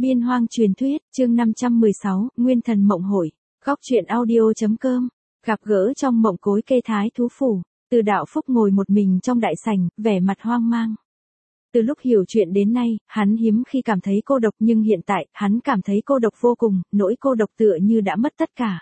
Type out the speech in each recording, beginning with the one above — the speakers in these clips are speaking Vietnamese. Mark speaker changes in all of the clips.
Speaker 1: Biên Hoang truyền thuyết, chương 516, Nguyên thần mộng hội. Góc truyện audio.com. Gặp gỡ trong mộng cối kê thái thú phủ. Từ Đạo Phúc ngồi một mình trong đại sảnh, vẻ mặt hoang mang. Từ lúc hiểu chuyện đến nay, hắn hiếm khi cảm thấy cô độc, nhưng hiện tại, hắn cảm thấy cô độc vô cùng, nỗi cô độc tựa như đã mất tất cả.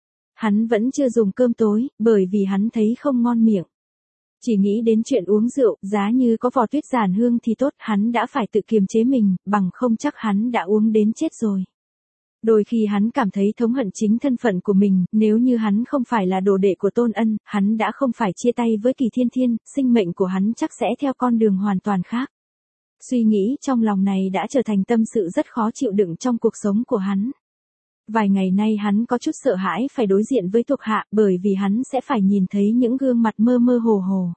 Speaker 1: Hắn vẫn chưa dùng cơm tối, bởi vì hắn thấy không ngon miệng. Chỉ nghĩ đến chuyện uống rượu, giá như có vò tuyết giản hương thì tốt, hắn đã phải tự kiềm chế mình, bằng không chắc hắn đã uống đến chết rồi. Đôi khi hắn cảm thấy thống hận chính thân phận của mình, nếu như hắn không phải là đồ đệ của Tôn Ân, hắn đã không phải chia tay với Kỳ Thiên Thiên, sinh mệnh của hắn chắc sẽ theo con đường hoàn toàn khác. Suy nghĩ trong lòng này đã trở thành tâm sự rất khó chịu đựng trong cuộc sống của hắn. Vài ngày nay hắn có chút sợ hãi phải đối diện với thuộc hạ, bởi vì hắn sẽ phải nhìn thấy những gương mặt mơ mơ hồ hồ.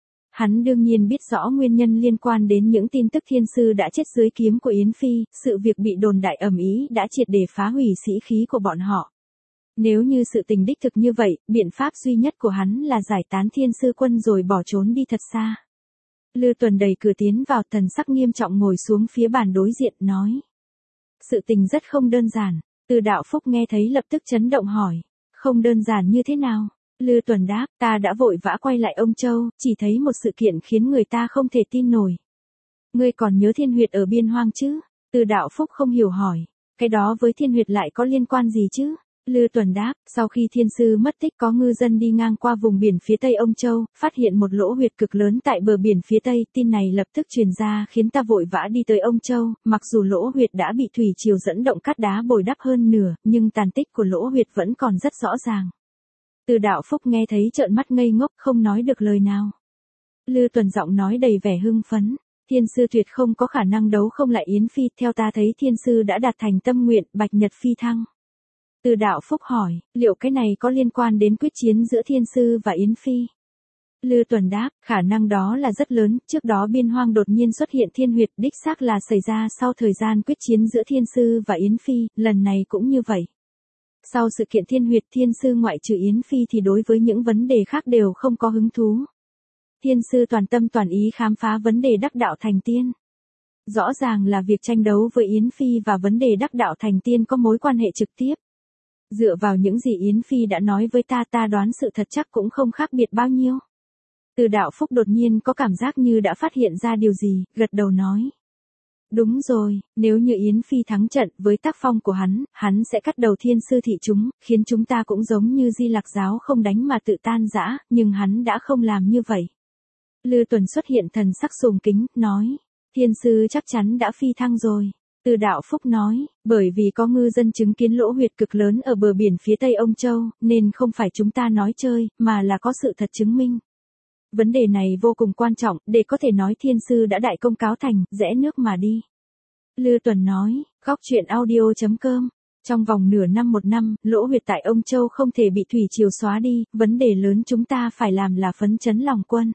Speaker 1: Hắn đương nhiên biết rõ nguyên nhân liên quan đến những tin tức thiên sư đã chết dưới kiếm của Yến Phi, sự việc bị đồn đại ầm ĩ đã triệt để phá hủy sĩ khí của bọn họ. Nếu như sự tình đích thực như vậy, biện pháp duy nhất của hắn là giải tán thiên sư quân rồi bỏ trốn đi thật xa. Lư Tuần đẩy cửa tiến vào, thần sắc nghiêm trọng ngồi xuống phía bàn đối diện, nói. Sự tình rất không đơn giản. Từ Đạo Phúc nghe thấy lập tức chấn động hỏi. Không đơn giản như thế nào? Lư Tuần đáp, ta đã vội vã quay lại Ông Châu, chỉ thấy một sự kiện khiến người ta không thể tin nổi. Ngươi còn nhớ Thiên Huyệt ở Biên Hoang chứ? Từ Đạo Phúc không hiểu hỏi. Cái đó với Thiên Huyệt lại có liên quan gì chứ? Lư Tuần đáp, sau khi thiên sư mất tích có ngư dân đi ngang qua vùng biển phía tây Ông Châu, phát hiện một lỗ huyệt cực lớn tại bờ biển phía tây, tin này lập tức truyền ra khiến ta vội vã đi tới Ông Châu, mặc dù lỗ huyệt đã bị thủy triều dẫn động cát đá bồi đắp hơn nửa, nhưng tàn tích của lỗ huyệt vẫn còn rất rõ ràng. Từ Đạo Phúc nghe thấy trợn mắt ngây ngốc, không nói được lời nào. Lư Tuần giọng nói đầy vẻ hưng phấn. Thiên sư tuyệt không có khả năng đấu không lại Yến Phi, theo ta thấy thiên sư đã đạt thành tâm nguyện, bạch nhật phi thăng. Từ Đạo Phúc hỏi, liệu cái này có liên quan đến quyết chiến giữa thiên sư và Yến Phi? Lư Tuần đáp, khả năng đó là rất lớn, trước đó Biên Hoang đột nhiên xuất hiện thiên huyệt, đích xác là xảy ra sau thời gian quyết chiến giữa thiên sư và Yến Phi, lần này cũng như vậy. Sau sự kiện thiên huyệt, thiên sư ngoại trừ Yến Phi thì đối với những vấn đề khác đều không có hứng thú. Thiên sư toàn tâm toàn ý khám phá vấn đề đắc đạo thành tiên. Rõ ràng là việc tranh đấu với Yến Phi và vấn đề đắc đạo thành tiên có mối quan hệ trực tiếp. Dựa vào những gì Yến Phi đã nói với ta đoán sự thật chắc cũng không khác biệt bao nhiêu. Từ Đạo Phúc đột nhiên có cảm giác như đã phát hiện ra điều gì, gật đầu nói. Đúng rồi, nếu như Yến Phi thắng trận với tác phong của hắn sẽ cắt đầu thiên sư thị chúng, khiến chúng ta cũng giống như Di Lạc giáo không đánh mà tự tan rã, nhưng hắn đã không làm như vậy. Lư Tuần xuất hiện thần sắc sùng kính, nói. Thiên sư chắc chắn đã phi thăng rồi. Từ Đạo Phúc nói, bởi vì có ngư dân chứng kiến lỗ huyệt cực lớn ở bờ biển phía tây Ông Châu, nên không phải chúng ta nói chơi, mà là có sự thật chứng minh. Vấn đề này vô cùng quan trọng, để có thể nói thiên sư đã đại công cáo thành, rẽ nước mà đi. Lư Tuần nói, góc truyện audio.com. Trong vòng nửa năm một năm, lỗ huyệt tại Ông Châu không thể bị thủy triều xóa đi, vấn đề lớn chúng ta phải làm là phấn chấn lòng quân.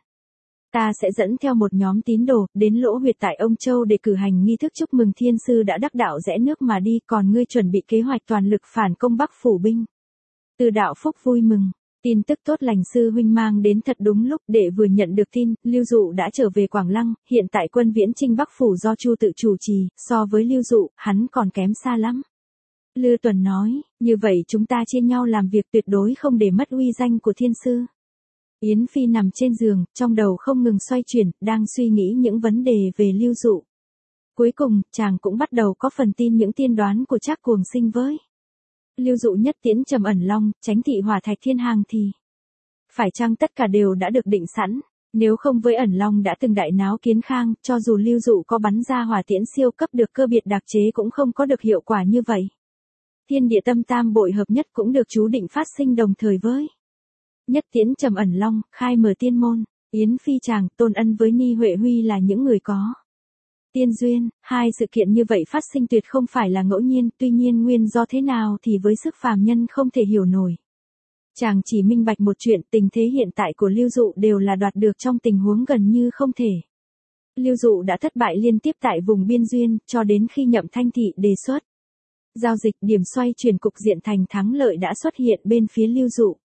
Speaker 1: Ta sẽ dẫn theo một nhóm tín đồ, đến lỗ huyệt tại Ông Châu để cử hành nghi thức chúc mừng thiên sư đã đắc đạo rẽ nước mà đi, còn ngươi chuẩn bị kế hoạch toàn lực phản công Bắc phủ binh. Từ Đạo Phúc vui mừng. Tin tức tốt lành sư huynh mang đến thật đúng lúc, để vừa nhận được tin, Lưu Dụ đã trở về Quảng Lăng, hiện tại quân viễn chinh Bắc phủ do Chu tự chủ trì, so với Lưu Dụ, hắn còn kém xa lắm. Lư Tuần nói, như vậy chúng ta chia nhau làm việc tuyệt đối không để mất uy danh của thiên sư. Yến Phi nằm trên giường, trong đầu không ngừng xoay chuyển, đang suy nghĩ những vấn đề về Lưu Dụ. Cuối cùng, chàng cũng bắt đầu có phần tin những tiên đoán của Trác Cuồng Sinh với. Lưu Dụ nhất tiễn Trầm Ẩn Long, tránh thị hỏa thạch thiên hàng thì. Phải chăng tất cả đều đã được định sẵn, nếu không với Ẩn Long đã từng đại náo Kiến Khang, cho dù Lưu Dụ có bắn ra hỏa tiễn siêu cấp được cơ biệt đặc chế cũng không có được hiệu quả như vậy. Thiên địa tâm tam bội hợp nhất cũng được chú định phát sinh đồng thời với. Nhất tiễn Trầm Ẩn Long, khai mở tiên môn, Yến Phi chàng, Tôn Ân với Ni Huệ Huy là những người có tiên duyên, hai sự kiện như vậy phát sinh tuyệt không phải là ngẫu nhiên, tuy nhiên nguyên do thế nào thì với sức phàm nhân không thể hiểu nổi. Chàng chỉ minh bạch một chuyện, tình thế hiện tại của Lưu Dụ đều là đoạt được trong tình huống gần như không thể. Lưu Dụ đã thất bại liên tiếp tại vùng biên duyên, cho đến khi Nhậm Thanh Thị đề xuất giao dịch, điểm xoay chuyển cục diện thành thắng lợi đã xuất hiện bên phía Lưu Dụ.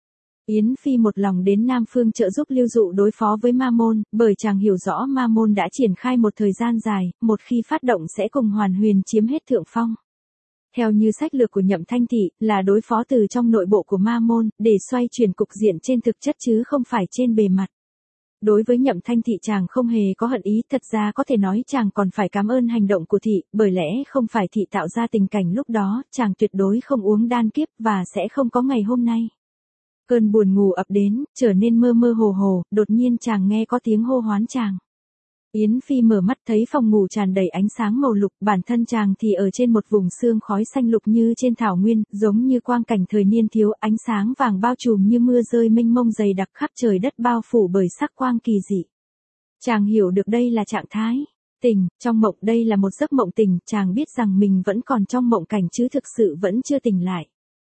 Speaker 1: Yến Phi một lòng đến Nam Phương trợ giúp Lưu Dụ đối phó với Ma Môn, bởi chàng hiểu rõ Ma Môn đã triển khai một thời gian dài, một khi phát động sẽ cùng Hoàn Huyền chiếm hết thượng phong. Theo như sách lược của Nhậm Thanh Thị, là đối phó từ trong nội bộ của Ma Môn, để xoay chuyển cục diện trên thực chất chứ không phải trên bề mặt. Đối với Nhậm Thanh Thị chàng không hề có hận ý, thật ra có thể nói chàng còn phải cảm ơn hành động của Thị, bởi lẽ không phải Thị tạo ra tình cảnh lúc đó, chàng tuyệt đối không uống đan kiếp và sẽ không có ngày hôm nay. Cơn buồn ngủ ập đến, trở nên mơ mơ hồ hồ, đột nhiên chàng nghe có tiếng hô hoán chàng. Yến Phi mở mắt thấy phòng ngủ tràn đầy ánh sáng màu lục, bản thân chàng thì ở trên một vùng sương khói xanh lục như trên thảo nguyên, giống như quang cảnh thời niên thiếu, ánh sáng vàng bao trùm như mưa rơi mênh mông dày đặc khắp trời đất bao phủ bởi sắc quang kỳ dị. Chàng hiểu được đây là trạng thái tình, trong mộng, đây là một giấc mộng tình, chàng biết rằng mình vẫn còn trong mộng cảnh chứ thực sự vẫn chưa tỉnh lại.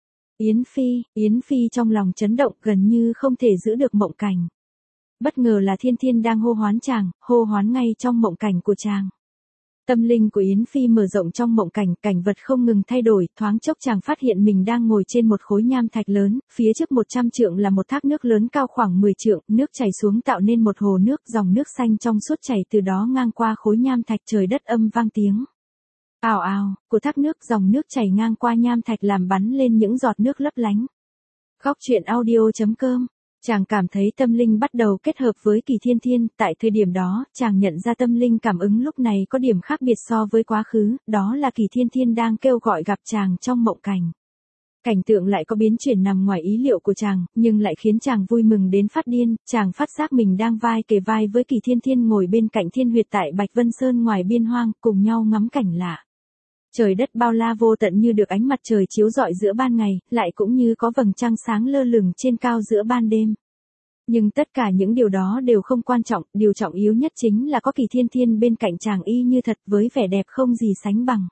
Speaker 1: Yến Phi trong lòng chấn động, gần như không thể giữ được mộng cảnh. Bất ngờ là Thiên Thiên đang hô hoán chàng, hô hoán ngay trong mộng cảnh của chàng. Tâm linh của Yến Phi mở rộng trong mộng cảnh, cảnh vật không ngừng thay đổi, thoáng chốc chàng phát hiện mình đang ngồi trên một khối nham thạch lớn, phía trước 100 trượng là một thác nước lớn cao khoảng 10 trượng, nước chảy xuống tạo nên một hồ nước, dòng nước xanh trong suốt chảy từ đó ngang qua khối nham thạch, trời đất âm vang tiếng ào ào của thác nước, dòng nước chảy ngang qua nham thạch làm bắn lên những giọt nước lấp lánh. Góc truyện audio.com. Chàng cảm thấy tâm linh bắt đầu kết hợp với Kỳ Thiên Thiên, tại thời điểm đó, chàng nhận ra tâm linh cảm ứng lúc này có điểm khác biệt so với quá khứ, đó là Kỳ Thiên Thiên đang kêu gọi gặp chàng trong mộng cảnh. Cảnh tượng lại có biến chuyển nằm ngoài ý liệu của chàng, nhưng lại khiến chàng vui mừng đến phát điên, chàng phát giác mình đang vai kề vai với Kỳ Thiên Thiên ngồi bên cạnh Thiên Huyệt tại Bạch Vân Sơn ngoài biên hoang, cùng nhau ngắm cảnh lạ. Trời đất bao la vô tận như được ánh mặt trời chiếu rọi giữa ban ngày, lại cũng như có vầng trăng sáng lơ lửng trên cao giữa ban đêm. Nhưng tất cả những điều đó đều không quan trọng, điều trọng yếu nhất chính là có Kỳ Thiên Thiên bên cạnh chàng y như thật với vẻ đẹp không gì sánh bằng.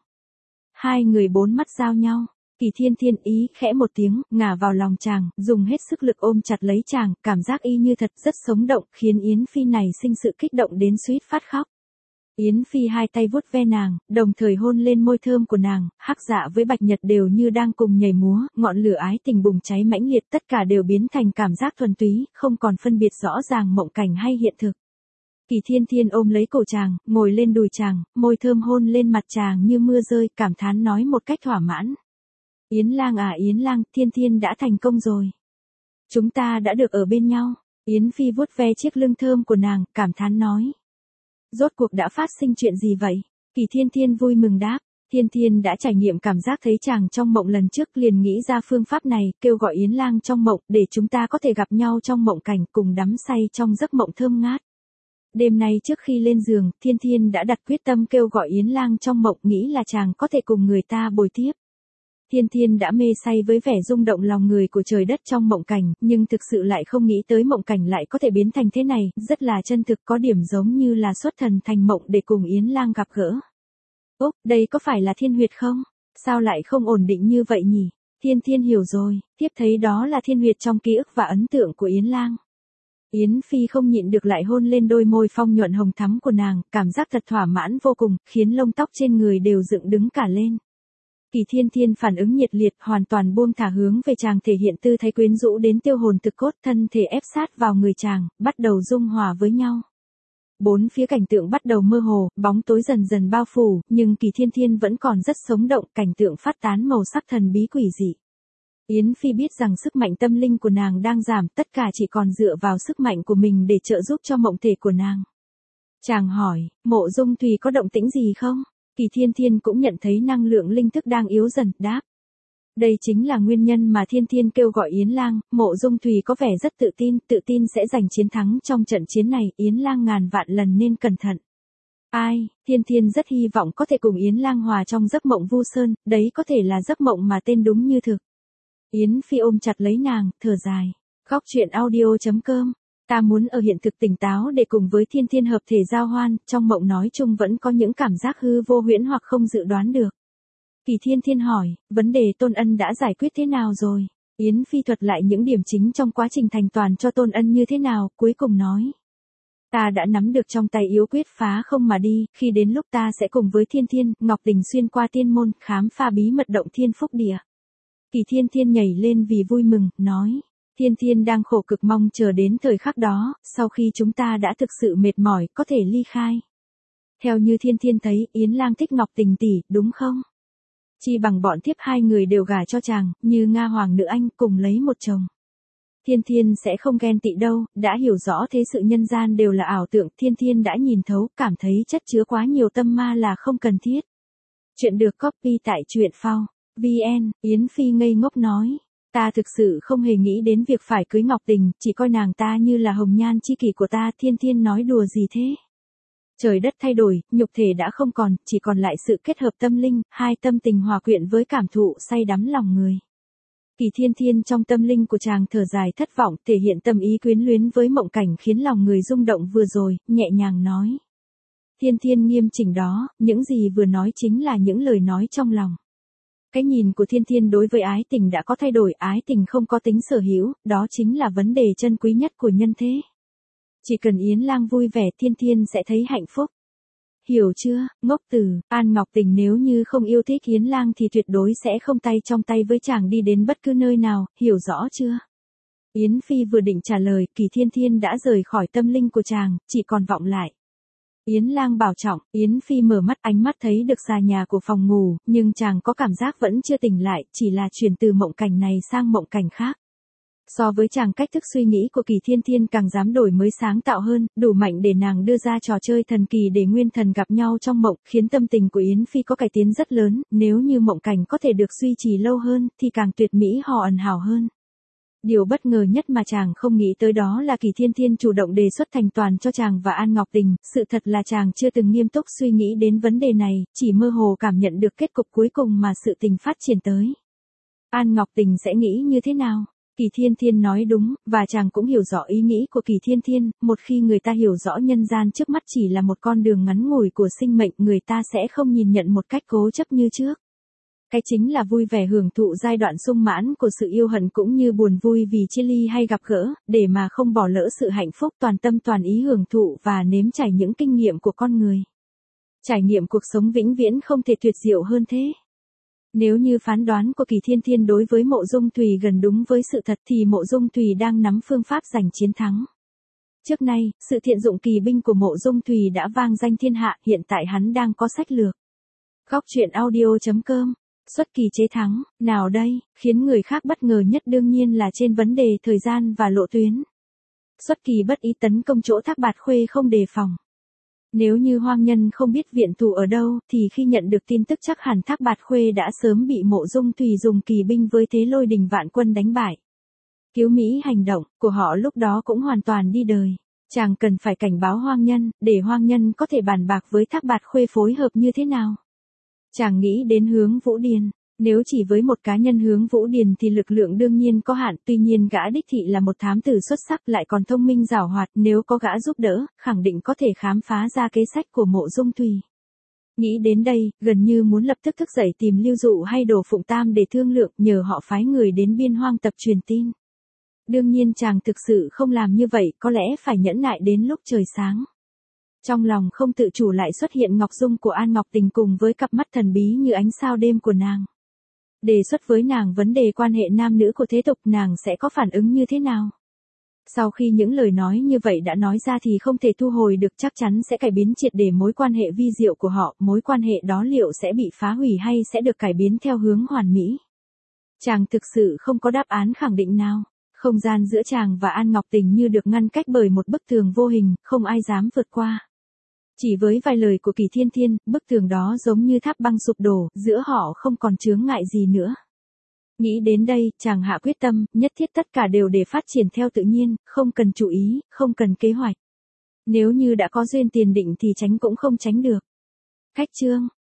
Speaker 1: Hai người bốn mắt giao nhau, Kỳ Thiên Thiên ý khẽ một tiếng, ngả vào lòng chàng, dùng hết sức lực ôm chặt lấy chàng, cảm giác y như thật rất sống động, khiến Yến Phi này sinh sự kích động đến suýt phát khóc. Yến Phi hai tay vuốt ve nàng, đồng thời hôn lên môi thơm của nàng, Hắc Dạ với Bạch Nhật đều như đang cùng nhảy múa, ngọn lửa ái tình bùng cháy mãnh liệt, tất cả đều biến thành cảm giác thuần túy, không còn phân biệt rõ ràng mộng cảnh hay hiện thực. Kỳ Thiên Thiên ôm lấy cổ chàng, ngồi lên đùi chàng, môi thơm hôn lên mặt chàng như mưa rơi, cảm thán nói một cách thỏa mãn. Yến Lang à Yến Lang, Thiên Thiên đã thành công rồi. Chúng ta đã được ở bên nhau. Yến Phi vuốt ve chiếc lưng thơm của nàng, cảm thán nói. Rốt cuộc đã phát sinh chuyện gì vậy? Kỳ Thiên Thiên vui mừng đáp. Thiên Thiên đã trải nghiệm cảm giác thấy chàng trong mộng lần trước, liền nghĩ ra phương pháp này, kêu gọi Yến Lang trong mộng, để chúng ta có thể gặp nhau trong mộng cảnh, cùng đắm say trong giấc mộng thơm ngát. Đêm nay trước khi lên giường, Thiên Thiên đã đặt quyết tâm kêu gọi Yến Lang trong mộng, nghĩ là chàng có thể cùng người ta bồi tiếp. Thiên Thiên đã mê say với vẻ rung động lòng người của trời đất trong mộng cảnh, nhưng thực sự lại không nghĩ tới mộng cảnh lại có thể biến thành thế này, rất là chân thực, có điểm giống như là xuất thần thành mộng để cùng Yến Lang gặp gỡ. Úc, đây có phải là Thiên Huyệt không? Sao lại không ổn định như vậy nhỉ? Thiên Thiên hiểu rồi, tiếp thấy đó là Thiên Huyệt trong ký ức và ấn tượng của Yến Lang. Yến Phi không nhịn được lại hôn lên đôi môi phong nhuận hồng thắm của nàng, cảm giác thật thỏa mãn vô cùng, khiến lông tóc trên người đều dựng đứng cả lên. Kỳ Thiên Thiên phản ứng nhiệt liệt, hoàn toàn buông thả hướng về chàng, thể hiện tư thái quyến rũ đến tiêu hồn thực cốt, thân thể ép sát vào người chàng, bắt đầu dung hòa với nhau. Bốn phía cảnh tượng bắt đầu mơ hồ, bóng tối dần dần bao phủ, nhưng Kỳ Thiên Thiên vẫn còn rất sống động, cảnh tượng phát tán màu sắc thần bí quỷ dị. Yến Phi biết rằng sức mạnh tâm linh của nàng đang giảm, tất cả chỉ còn dựa vào sức mạnh của mình để trợ giúp cho mộng thể của nàng. Chàng hỏi, Mộ Dung Thùy có động tĩnh gì không? Kỳ Thiên Thiên cũng nhận thấy năng lượng linh thức đang yếu dần, đáp. Đây chính là nguyên nhân mà Thiên Thiên kêu gọi Yến Lang, Mộ Dung Thùy có vẻ rất tự tin sẽ giành chiến thắng trong trận chiến này, Yến Lang ngàn vạn lần nên cẩn thận. Ai, Thiên Thiên rất hy vọng có thể cùng Yến Lang hòa trong giấc mộng Vu Sơn, đấy có thể là giấc mộng mà tên đúng như thực. Yến Phi ôm chặt lấy nàng, thở dài. Góc truyện audio.com. Ta muốn ở hiện thực tỉnh táo để cùng với Thiên Thiên hợp thể giao hoan, trong mộng nói chung vẫn có những cảm giác hư vô huyễn hoặc không dự đoán được. Kỳ Thiên Thiên hỏi, vấn đề Tôn Ân đã giải quyết thế nào rồi? Yến Phi thuật lại những điểm chính trong quá trình thành toàn cho Tôn Ân như thế nào, cuối cùng nói. Ta đã nắm được trong tay yếu quyết phá không mà đi, khi đến lúc ta sẽ cùng với Thiên Thiên, Ngọc Đình xuyên qua tiên môn, khám phá bí mật động Thiên Phúc Địa. Kỳ Thiên Thiên nhảy lên vì vui mừng, nói. Thiên Thiên đang khổ cực mong chờ đến thời khắc đó, sau khi chúng ta đã thực sự mệt mỏi, có thể ly khai. Theo như Thiên Thiên thấy, Yến Lang thích Ngọc Tình tỷ, đúng không? Chi bằng bọn thiếp hai người đều gả cho chàng, như Nga Hoàng nữ anh, cùng lấy một chồng. Thiên Thiên sẽ không ghen tị đâu, đã hiểu rõ thế sự nhân gian đều là ảo tưởng, Thiên Thiên đã nhìn thấu, cảm thấy chất chứa quá nhiều tâm ma là không cần thiết. Chuyện được copy tại truyện phao. VN, Yến Phi ngây ngốc nói. Ta thực sự không hề nghĩ đến việc phải cưới Ngọc Tình, chỉ coi nàng ta như là hồng nhan chi kỷ của ta. Thiên Thiên nói đùa gì thế? Trời đất thay đổi, nhục thể đã không còn, chỉ còn lại sự kết hợp tâm linh, hai tâm tình hòa quyện với cảm thụ say đắm lòng người. Kỳ Thiên Thiên trong tâm linh của chàng thở dài thất vọng, thể hiện tâm ý quyến luyến với mộng cảnh khiến lòng người rung động vừa rồi, nhẹ nhàng nói. Thiên Thiên nghiêm chỉnh đó, những gì vừa nói chính là những lời nói trong lòng. Cái nhìn của Thiên Thiên đối với ái tình đã có thay đổi, ái tình không có tính sở hữu, đó chính là vấn đề chân quý nhất của nhân thế. Chỉ cần Yến Lang vui vẻ, Thiên Thiên sẽ thấy hạnh phúc. Hiểu chưa, ngốc tử, An Ngọc Tình nếu như không yêu thích Yến Lang thì tuyệt đối sẽ không tay trong tay với chàng đi đến bất cứ nơi nào, hiểu rõ chưa? Yến Phi vừa định trả lời, Kỳ Thiên Thiên đã rời khỏi tâm linh của chàng, chỉ còn vọng lại. Yến Lang bảo trọng, Yến Phi mở mắt, ánh mắt thấy được xà nhà của phòng ngủ, nhưng chàng có cảm giác vẫn chưa tỉnh lại, chỉ là chuyển từ mộng cảnh này sang mộng cảnh khác. So với chàng, cách thức suy nghĩ của Kỳ Thiên Thiên càng dám đổi mới sáng tạo hơn, đủ mạnh để nàng đưa ra trò chơi thần kỳ để nguyên thần gặp nhau trong mộng, khiến tâm tình của Yến Phi có cải tiến rất lớn, nếu như mộng cảnh có thể được duy trì lâu hơn, thì càng tuyệt mỹ hò ẩn hào hơn. Điều bất ngờ nhất mà chàng không nghĩ tới đó là Kỳ Thiên Thiên chủ động đề xuất thành toàn cho chàng và An Ngọc Tình, sự thật là chàng chưa từng nghiêm túc suy nghĩ đến vấn đề này, chỉ mơ hồ cảm nhận được kết cục cuối cùng mà sự tình phát triển tới. An Ngọc Tình sẽ nghĩ như thế nào? Kỳ Thiên Thiên nói đúng, và chàng cũng hiểu rõ ý nghĩ của Kỳ Thiên Thiên, một khi người ta hiểu rõ nhân gian trước mắt chỉ là một con đường ngắn ngủi của sinh mệnh, người ta sẽ không nhìn nhận một cách cố chấp như trước. Cái chính là vui vẻ hưởng thụ giai đoạn sung mãn của sự yêu hận cũng như buồn vui vì chia ly hay gặp gỡ, để mà không bỏ lỡ sự hạnh phúc, toàn tâm toàn ý hưởng thụ và nếm trải những kinh nghiệm của con người. Trải nghiệm cuộc sống vĩnh viễn không thể tuyệt diệu hơn thế. Nếu như phán đoán của Kỳ Thiên Thiên đối với Mộ Dung Thùy gần đúng với sự thật thì Mộ Dung Thùy đang nắm phương pháp giành chiến thắng. Trước nay, sự thiện dụng kỳ binh của Mộ Dung Thùy đã vang danh thiên hạ, hiện tại hắn đang có sách lược. Góc truyện audio.com. Xuất kỳ chế thắng, nào đây, khiến người khác bất ngờ nhất đương nhiên là trên vấn đề thời gian và lộ tuyến. Xuất kỳ bất ý tấn công chỗ Thác Bạt Khuê không đề phòng. Nếu như hoang nhân không biết viện thủ ở đâu, thì khi nhận được tin tức chắc hẳn Thác Bạt Khuê đã sớm bị Mộ Dung Thùy dùng kỳ binh với thế lôi đình vạn quân đánh bại. Cứu Mỹ hành động của họ lúc đó cũng hoàn toàn đi đời. Chàng cần phải cảnh báo hoang nhân, để hoang nhân có thể bàn bạc với Thác Bạt Khuê phối hợp như thế nào. Chàng nghĩ đến Hướng Vũ Điền. Nếu chỉ với một cá nhân Hướng Vũ Điền thì lực lượng đương nhiên có hạn, tuy nhiên gã đích thị là một thám tử xuất sắc lại còn thông minh giảo hoạt, nếu có gã giúp đỡ, khẳng định có thể khám phá ra kế sách của Mộ Dung Thùy. Nghĩ đến đây, gần như muốn lập tức thức dậy tìm Lưu Dụ hay Đồ Phụng Tam để thương lượng, nhờ họ phái người đến Biên Hoang tập truyền tin. Đương nhiên chàng thực sự không làm như vậy, có lẽ phải nhẫn nại đến lúc trời sáng. Trong lòng không tự chủ lại xuất hiện Ngọc Dung của An Ngọc Tình cùng với cặp mắt thần bí như ánh sao đêm của nàng. Đề xuất với nàng vấn đề quan hệ nam nữ của thế tục, nàng sẽ có phản ứng như thế nào? Sau khi những lời nói như vậy đã nói ra thì không thể thu hồi được, chắc chắn sẽ cải biến triệt để mối quan hệ vi diệu của họ, mối quan hệ đó liệu sẽ bị phá hủy hay sẽ được cải biến theo hướng hoàn mỹ? Chàng thực sự không có đáp án khẳng định nào. Không gian giữa chàng và An Ngọc Tình như được ngăn cách bởi một bức tường vô hình, không ai dám vượt qua. Chỉ với vài lời của Kỳ Thiên Thiên, bức tường đó giống như tháp băng sụp đổ, giữa họ không còn chướng ngại gì nữa. Nghĩ đến đây, chàng hạ quyết tâm, nhất thiết tất cả đều để phát triển theo tự nhiên, không cần chú ý, không cần kế hoạch. Nếu như đã có duyên tiền định thì tránh cũng không tránh được. Khách chương.